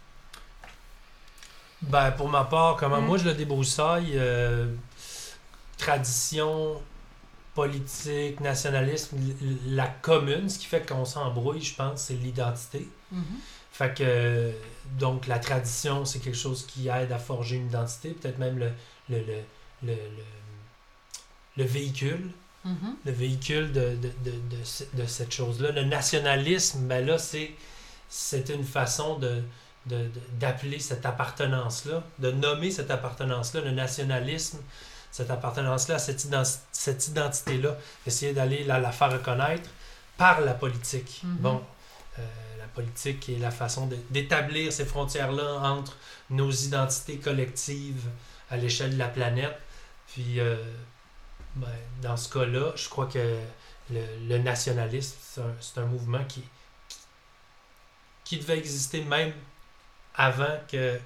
Ben, pour ma part, comment moi je le débroussaille, tradition, politique, nationalisme, la commune, ce qui fait qu'on s'embrouille, je pense, c'est l'identité. Fait que, donc, la tradition, c'est quelque chose qui aide à forger une identité, peut-être même le véhicule. Le véhicule de cette chose-là. Le nationalisme, ben là, c'est une façon d'appeler cette appartenance-là, de nommer cette appartenance-là, le nationalisme, cette appartenance-là, cette identité-là, essayer d'aller la faire reconnaître par la politique. Bon, la politique est la façon d'établir ces frontières-là entre nos identités collectives à l'échelle de la planète. Puis, dans ce cas-là, je crois que le nationalisme, c'est un mouvement qui devait exister même avant que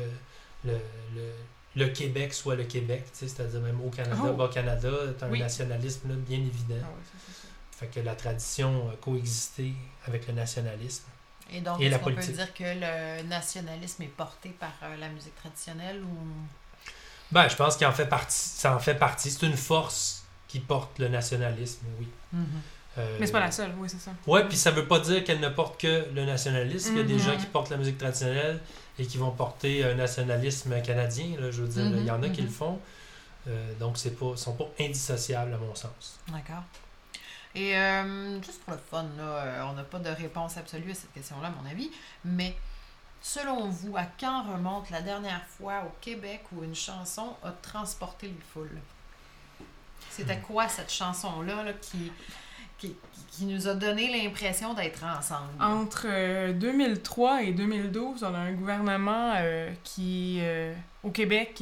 le Québec soit le Québec, c'est-à-dire même au Canada, Bas-Canada, c'est un nationalisme là, bien évident. Ah oui, ça. Fait que la tradition a coexisté avec le nationalisme. Et donc, est-ce qu'on peut dire que le nationalisme est porté par la musique traditionnelle ou... Ben, je pense qu'il en fait partie. Ça en fait partie. C'est une force qui porte le nationalisme, oui. Mais c'est pas la seule, oui, c'est ça. Oui, puis ça veut pas dire qu'elle ne porte que le nationalisme. Il y a des gens qui portent la musique traditionnelle et qui vont porter un nationalisme canadien. Là, je veux dire, il y en a qui le font. Donc, ils ne sont pas indissociables, à mon sens. D'accord. Et juste pour le fun, là, on n'a pas de réponse absolue à cette question-là, à mon avis, mais selon vous, à quand remonte la dernière fois au Québec où une chanson a transporté les foules? C'était quoi cette chanson-là là, qui nous a donné l'impression d'être ensemble? Entre 2003 et 2012, on a un gouvernement qui, au Québec,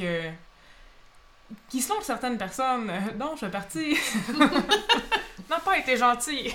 qui, selon certaines personnes, dont je fais partie, n'a pas été gentil.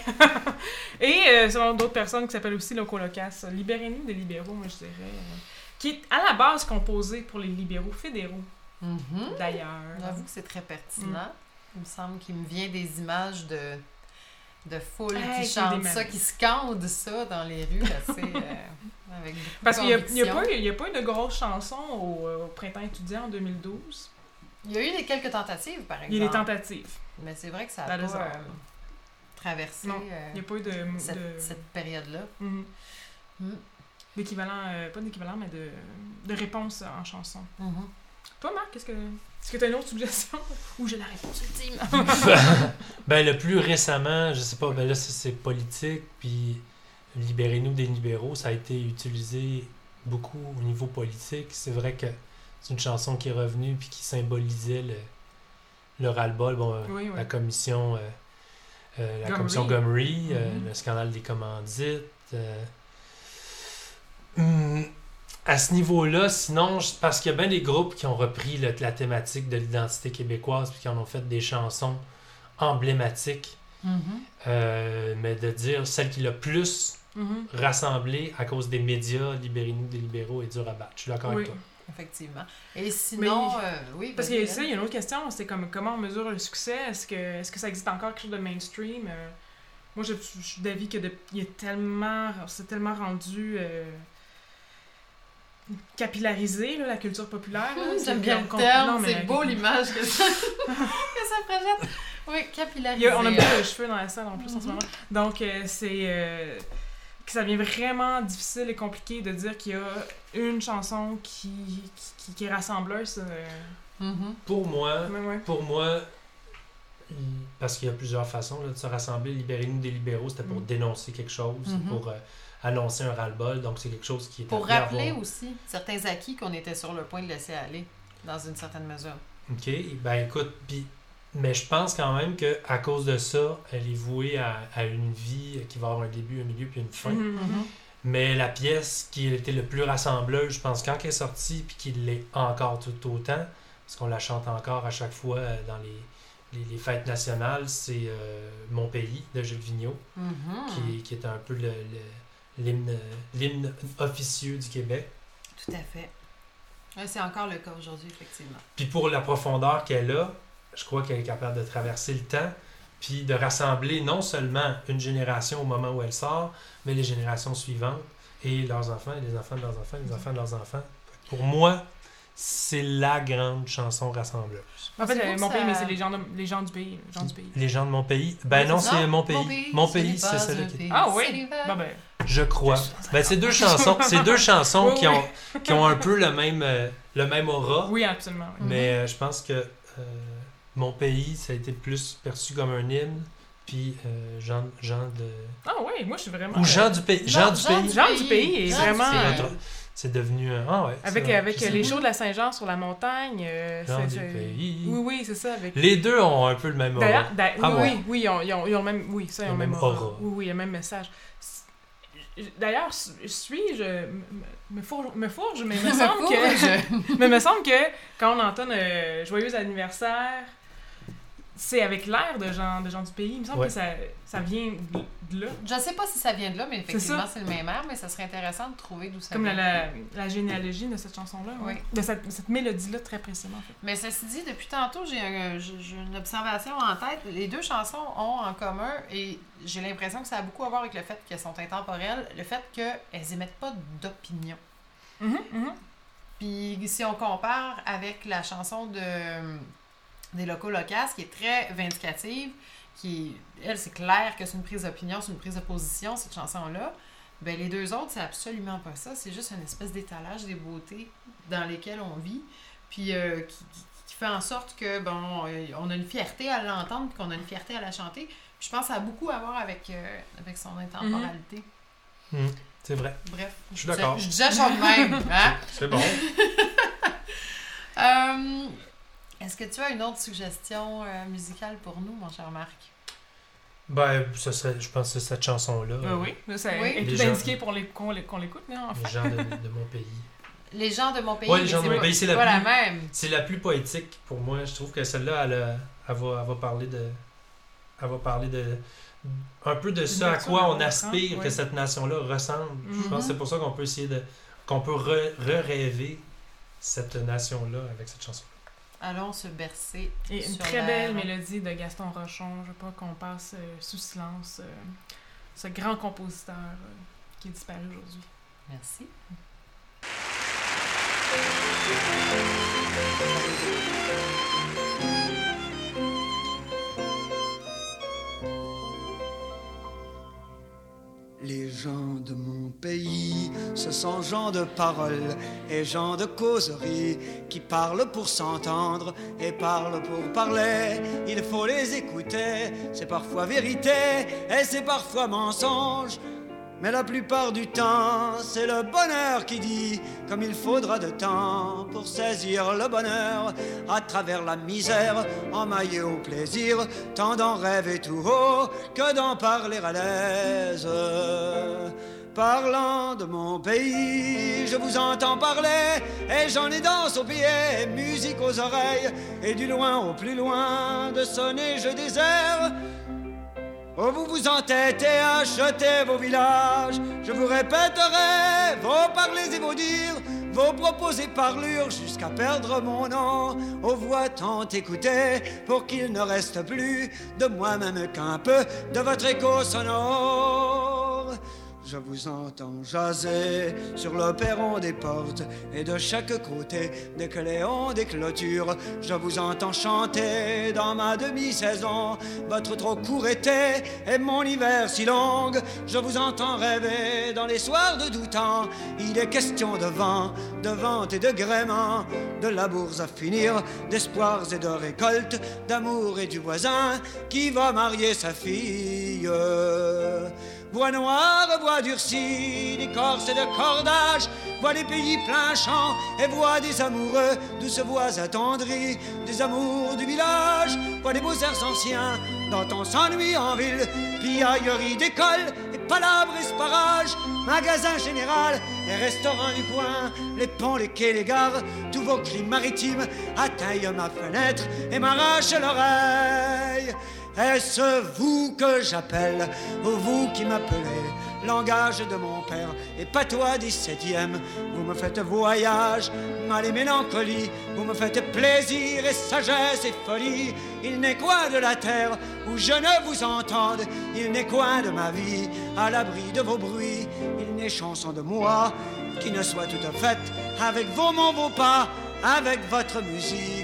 Et selon d'autres personnes qui s'appellent aussi Loco-Locas, Libérez-nous des libéraux, moi je dirais, qui est à la base composé pour les libéraux fédéraux, d'ailleurs. J'avoue que c'est très pertinent. Il me semble qu'il me vient des images de foule qui chantent ça, qui scandent ça dans les rues, assez, avec beaucoup Parce de qu'il n'y a pas eu de grosses chansons au printemps étudiant en 2012. Il y a eu quelques tentatives, par exemple. Il y a des tentatives. Mais c'est vrai que ça n'a pas traversé il n'y a pas eu cette période-là. D'équivalent, pas d'équivalent, mais de réponse en chanson. Toi, Marc, est-ce que tu as une autre suggestion? Ou j'ai la réponse ultime? Ben, le plus récemment, je sais pas, ben là, c'est politique, puis Libérez-nous des libéraux, ça a été utilisé beaucoup au niveau politique. C'est vrai que c'est une chanson qui est revenue puis qui symbolisait le ras-le-bol, la commission commission Gomery, le scandale des commandites. à ce niveau-là, sinon, parce qu'il y a bien des groupes qui ont repris la thématique de l'identité québécoise puis qui en ont fait des chansons emblématiques. Mais de dire celle qui l'a plus rassemblé à cause des médias, libérez-nous des libéraux, est dur à battre. Je suis d'accord avec toi. Effectivement. Et sinon, oui. Parce qu'il y a une autre question, c'est comme comment on mesure le succès. Est-ce que ça existe encore quelque chose de mainstream? Moi, je suis d'avis que c'est tellement rendu capillarisé, là, la culture populaire. J'aime bien le terme, c'est beau l'image que ça projette. Oui, capillarisé. On a beaucoup de cheveux dans la salle en plus en ce moment. Donc, c'est que ça devient vraiment difficile et compliqué de dire qu'il y a une chanson qui est rassembleuse. Pour moi, parce qu'il y a plusieurs façons là, de se rassembler. Libérez-nous des libéraux, c'était pour dénoncer quelque chose, pour annoncer un ras-le-bol. Donc, c'est quelque chose qui est... Pour rappeler aussi certains acquis qu'on était sur le point de laisser aller, dans une certaine mesure. OK. Ben écoute, mais je pense quand même qu'à cause de ça, elle est vouée à une vie qui va avoir un début, un milieu puis une fin. Mais la pièce qui était le plus rassembleuse, je pense, quand elle est sortie, puis qu'il l'est encore tout autant, parce qu'on la chante encore à chaque fois dans les fêtes nationales, c'est Mon pays de Gilles Vigneault, qui est un peu l'hymne officieux du Québec. Tout à fait. C'est encore le cas aujourd'hui, effectivement. Puis pour la profondeur qu'elle a, je crois qu'elle est capable de traverser le temps, puis de rassembler non seulement une génération au moment où elle sort, mais les générations suivantes, et leurs enfants, et les enfants de leurs enfants, et les enfants de leurs enfants. Pour moi, c'est la grande chanson rassembleuse. En fait, mon pays, mais c'est les gens du pays. Les gens de mon pays? Ben non, c'est Mon pays. Mon pays, c'est celle-là qui... Ah oui? Ben, je crois. Ben, c'est deux chansons qui ont un peu le même aura. Oui, absolument. Oui. Mais je pense que Mon pays, ça a été plus perçu comme un hymne. Puis Jean de... Ah oui, moi je suis vraiment... Ou Jean du pays. Jean du pays est vraiment... C'est devenu... Ah ouais. Avec les shows de la Saint-Jean sur la montagne. Jean du pays. Oui, c'est ça. Les deux ont un peu le même aura. Oui, ils ont le même... Oui, ça, ils ont le même aura. Oui, le même message. D'ailleurs, me fourge, mais il me semble que quand on entend Joyeux anniversaire, c'est avec l'air de gens du pays. Il me semble que ça vient de là. Je ne sais pas si ça vient de là, mais effectivement, c'est le même air, mais ça serait intéressant de trouver d'où ça vient. Comme la généalogie de cette chanson-là, de cette mélodie-là très précisément. En fait. Mais ceci dit, depuis tantôt, j'ai une observation en tête. Les deux chansons ont en commun, et j'ai l'impression que ça a beaucoup à voir avec le fait qu'elles sont intemporelles, le fait qu'elles émettent pas d'opinion. Puis si on compare avec la chanson des Locaux Locaces, qui est très vindicative, elle, c'est clair que c'est une prise d'opinion, c'est une prise de position, cette chanson-là. Ben, les deux autres, c'est absolument pas ça. C'est juste une espèce d'étalage des beautés dans lesquelles on vit, puis qui fait en sorte que, on a une fierté à l'entendre, puis qu'on a une fierté à la chanter. Puis je pense que ça a beaucoup à voir avec son intemporalité. C'est vrai. Bref. Je suis d'accord. Je disais ça de même. Hein? C'est bon. Est-ce que tu as une autre suggestion musicale pour nous, mon cher Marc? Ben, je pense que c'est cette chanson-là. Oui, ça est tout indiqué pour qu'on l'écoute, mais en fait. Les gens de mon pays. Les gens de mon pays. Oui, les gens de mon pays, c'est c'est la plus poétique pour moi. Je trouve que celle-là, elle va parler de un peu de ce à quoi on aspire que cette nation-là ressemble. Je pense que c'est pour ça qu'on peut qu'on peut re-rêver cette nation-là avec cette chanson. Allons se bercer. Et une très belle mélodie de Gaston Rochon. Je veux pas qu'on passe sous silence ce grand compositeur qui est disparu aujourd'hui. Merci. Les gens de mon pays, ce sont gens de parole et gens de causerie qui parlent pour s'entendre et parlent pour parler. Il faut les écouter, c'est parfois vérité et c'est parfois mensonge. Mais la plupart du temps, c'est le bonheur qui dit, comme il faudra de temps pour saisir le bonheur à travers la misère, emmaillé au plaisir, tant d'en rêver tout haut que d'en parler à l'aise. parlant de mon pays. Je vous entends parler et j'en ai danse aux pieds, musique aux oreilles, et du loin au plus loin de sonner je désert. Oh, vous vous entêtez à acheter vos villages, je vous répéterai vos parlers et vos dires, vos propos et parlures, jusqu'à perdre mon nom aux voix tant écoutées, pour qu'il ne reste plus de moi-même qu'un peu de votre écho sonore. Je vous entends jaser sur le perron des portes, et de chaque côté des cléons des clôtures. Je vous entends chanter dans ma demi-saison votre trop court été et mon hiver si long. Je vous entends rêver dans les soirs de doux temps. Il est question de vent, de vente et de gréement, de labours à finir, d'espoirs et de récoltes, d'amour et du voisin qui va marier sa fille. Bois noir, bois durci, d'écorce et de cordage, vois des pays plein champs et vois des amoureux, douces voix attendries, des amours du village, vois des beaux airs anciens dont on s'ennuie en ville, piaillerie d'école et palabres et sparages, magasin général et restaurants du coin, les ponts, les quais, les gares, tous vos cris maritimes atteignent ma fenêtre et m'arrachent l'oreille. Est-ce vous que j'appelle, ou vous qui m'appelez, langage de mon père et patois 17e? Vous me faites voyage, mal et mélancolie, vous me faites plaisir et sagesse et folie. Il n'est quoi de la terre où je ne vous entende, il n'est quoi de ma vie à l'abri de vos bruits. Il n'est chanson de moi qui ne soit toute faite avec vos mots, vos pas, avec votre musique.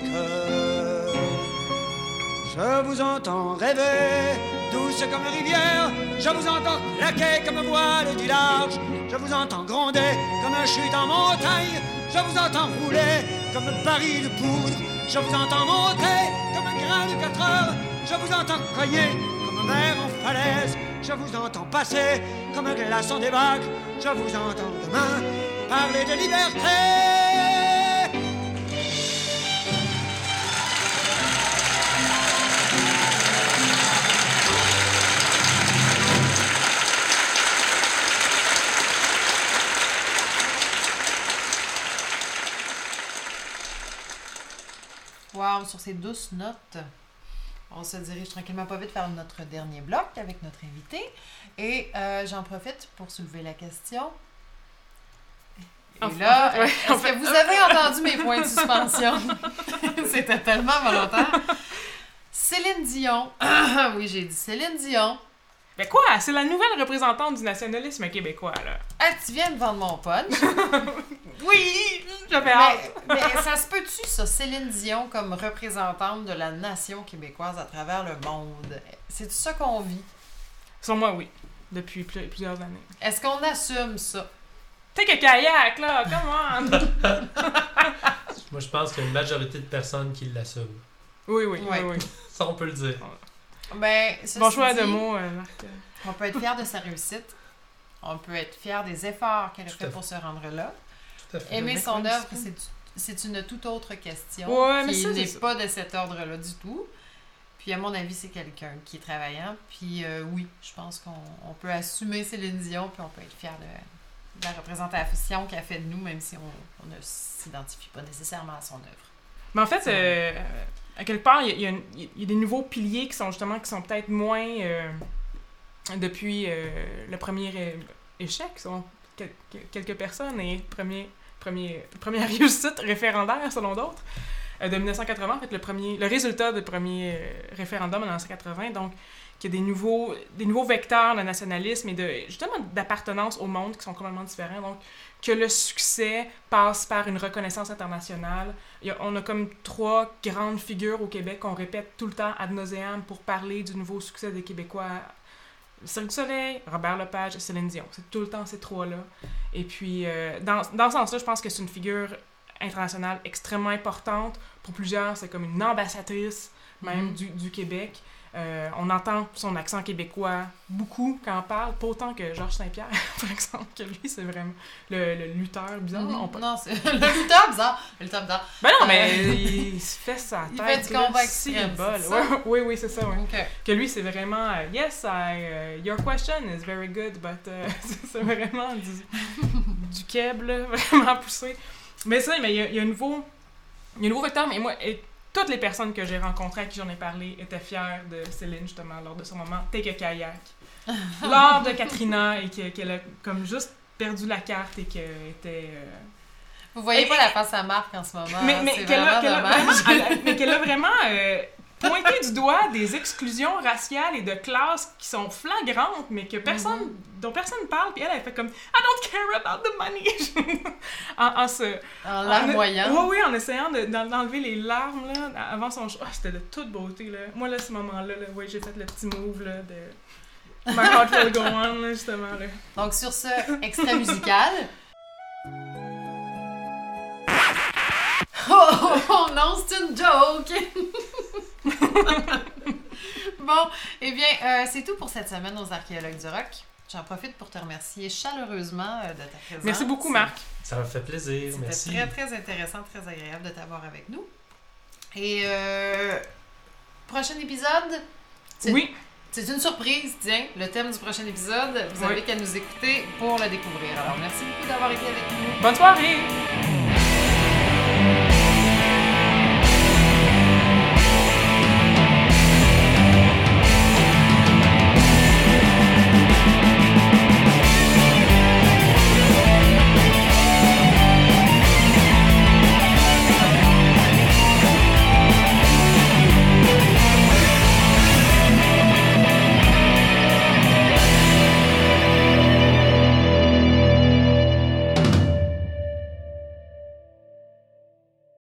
Je vous entends rêver, douce comme rivière, je vous entends claquer comme voile du large, je vous entends gronder comme un chute en montagne, je vous entends rouler comme baril de poudre, je vous entends monter comme un grain de 4 heures, je vous entends cogner comme mer en falaise, je vous entends passer comme un glaçon des vagues, je vous entends demain parler de liberté. Wow, sur ces douces notes, on se dirige tranquillement pas vite vers notre dernier bloc avec notre invité. Et j'en profite pour soulever la question. Et là, est-ce que vous avez entendu mes points de suspension? C'était tellement volontaire. Céline Dion. Oui, j'ai dit Céline Dion. Mais quoi? C'est la nouvelle représentante du nationalisme québécois, là. Ah, tu viens de vendre mon punch. Oui! J'avais hâte. Mais ça se peut-tu, ça, Céline Dion comme représentante de la nation québécoise à travers le monde? C'est ça qu'on vit? Sur moi, oui. Depuis plusieurs années. Est-ce qu'on assume ça? T'es que kayak, là! Come on! Moi, je pense qu'il y a une majorité de personnes qui l'assument. Oui. Ça, on peut le dire. Ben, bon choix de mots, Marc. On peut être fier de sa réussite. On peut être fier des efforts qu'elle a fait pour se rendre là. Tout à fait. Aimer son œuvre, c'est une toute autre question qui n'est pas de cet ordre-là du tout. Puis, à mon avis, c'est quelqu'un qui est travaillant. Puis, oui, je pense qu'on peut assumer Céline Dion, puis on peut être fier de la représentation qu'elle fait de nous, même si on ne s'identifie pas nécessairement à son œuvre. Mais en fait, à quelque part, il y a des nouveaux piliers qui sont peut-être moins depuis le premier échec, selon quelques personnes, et première réussite référendaire, selon d'autres, de 1980, en fait, le résultat du premier référendum en 1980, donc qu'il y a des nouveaux vecteurs de nationalisme et justement d'appartenance au monde qui sont complètement différents, donc que le succès passe par une reconnaissance internationale. On a comme 3 grandes figures au Québec qu'on répète tout le temps ad nauseam pour parler du nouveau succès des Québécois. Cirque du Soleil, Robert Lepage, Céline Dion. C'est tout le temps ces 3-là. Et puis, dans ce sens-là, je pense que c'est une figure internationale extrêmement importante. Pour plusieurs, c'est comme une ambassadrice même du Québec. On entend son accent québécois beaucoup quand on parle, pas autant que Georges Saint-Pierre, par exemple, que lui, c'est vraiment le lutteur bizarre. Non, c'est le lutteur bizarre. Ben non, mais il se fait sa tête. Il fait du combat extrême, Oui, c'est ça, oui. Okay. Que lui, c'est vraiment yes, your question is very good, but c'est vraiment du keb, là, vraiment poussé. Mais ça, mais il y a un nouveau vecteur, mais moi, toutes les personnes que j'ai rencontrées à qui j'en ai parlé étaient fières de Céline, justement, lors de son moment Take a Kayak. Lors de Katrina, et qu'elle a comme juste perdu la carte et qu'elle était... Vous voyez pas la face à Marc en ce moment, mais c'est vraiment dommage. Mais qu'elle a vraiment pointé du doigt des exclusions raciales et de classe qui sont flagrantes, mais que dont personne parle, puis elle fait comme « I don't care about the money! » En larmoyant. Oui, en essayant d'enlever les larmes, là, avant son show. C'était de toute beauté, là. Moi, là, ce moment-là, oui, j'ai fait le petit move, là, de My Heart Will Go On, là, justement, là. Donc, sur ce extrait musical... Oh non, c'est une joke! Bon, eh bien, c'est tout pour cette semaine aux Archéologues du Rock. J'en profite pour te remercier chaleureusement de ta présence. Merci beaucoup, Marc. Ça m'a fait plaisir, merci. C'était très, très intéressant, très agréable de t'avoir avec nous. Et prochain épisode... Oui. C'est une surprise, tiens, le thème du prochain épisode. Vous avez qu'à nous écouter pour le découvrir. Alors, merci beaucoup d'avoir été avec nous. Bonne soirée!